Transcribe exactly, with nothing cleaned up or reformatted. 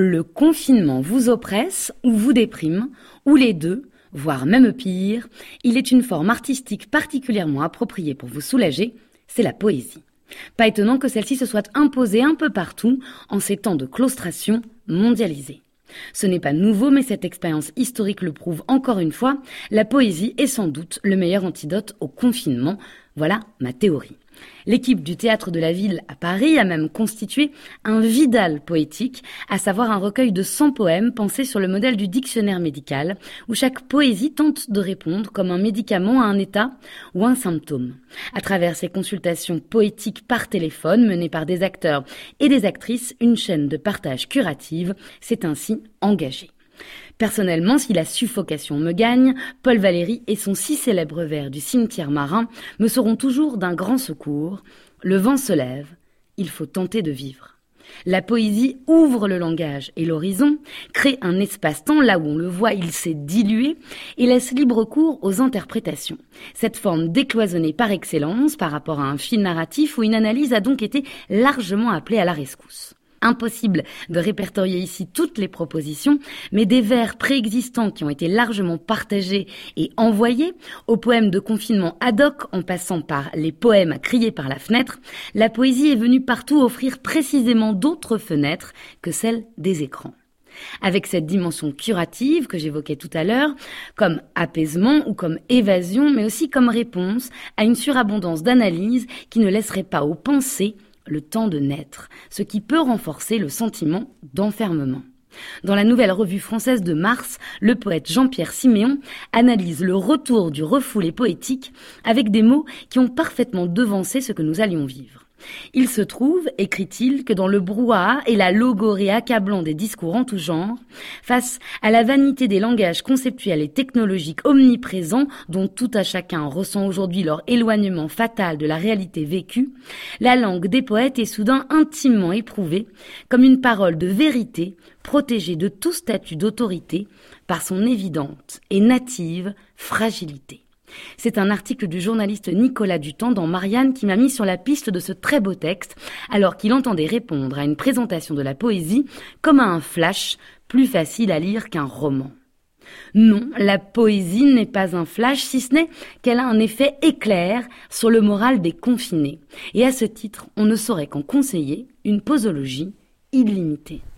Le confinement vous oppresse ou vous déprime, ou les deux, voire même pire, il est une forme artistique particulièrement appropriée pour vous soulager, c'est la poésie. Pas étonnant que celle-ci se soit imposée un peu partout en ces temps de claustration mondialisée. Ce n'est pas nouveau, mais cette expérience historique le prouve encore une fois, la poésie est sans doute le meilleur antidote au confinement. Voilà ma théorie. L'équipe du Théâtre de la Ville à Paris a même constitué un Vidal poétique, à savoir un recueil de cent poèmes pensés sur le modèle du dictionnaire médical, où chaque poésie tente de répondre comme un médicament à un état ou un symptôme. À travers ces consultations poétiques par téléphone menées par des acteurs et des actrices, une chaîne de partage curative s'est ainsi engagée. Personnellement, si la suffocation me gagne, Paul Valéry et son si célèbre vers du cimetière marin me seront toujours d'un grand secours. Le vent se lève, il faut tenter de vivre. La poésie ouvre le langage et l'horizon, crée un espace-temps là où on le voit, il s'est dilué et laisse libre cours aux interprétations. Cette forme décloisonnée par excellence par rapport à un fil narratif ou une analyse a donc été largement appelée à la rescousse. Impossible de répertorier ici toutes les propositions, mais des vers préexistants qui ont été largement partagés et envoyés, aux poèmes de confinement ad hoc en passant par les poèmes à crier par la fenêtre, la poésie est venue partout offrir précisément d'autres fenêtres que celles des écrans. Avec cette dimension curative que j'évoquais tout à l'heure, comme apaisement ou comme évasion, mais aussi comme réponse à une surabondance d'analyse qui ne laisserait pas aux pensées le temps de naître, ce qui peut renforcer le sentiment d'enfermement. Dans la nouvelle revue française de mars, le poète Jean-Pierre Siméon analyse le retour du refoulé poétique avec des mots qui ont parfaitement devancé ce que nous allions vivre. Il se trouve, écrit-il, que dans le brouhaha et la logorée accablant des discours en tout genre, face à la vanité des langages conceptuels et technologiques omniprésents dont tout à chacun ressent aujourd'hui leur éloignement fatal de la réalité vécue, la langue des poètes est soudain intimement éprouvée comme une parole de vérité protégée de tout statut d'autorité par son évidente et native fragilité. C'est un article du journaliste Nicolas Dutemps dans Marianne qui m'a mis sur la piste de ce très beau texte, alors qu'il entendait répondre à une présentation de la poésie comme à un flash, plus facile à lire qu'un roman. Non, la poésie n'est pas un flash, si ce n'est qu'elle a un effet éclair sur le moral des confinés. Et à ce titre, on ne saurait qu'en conseiller une posologie illimitée.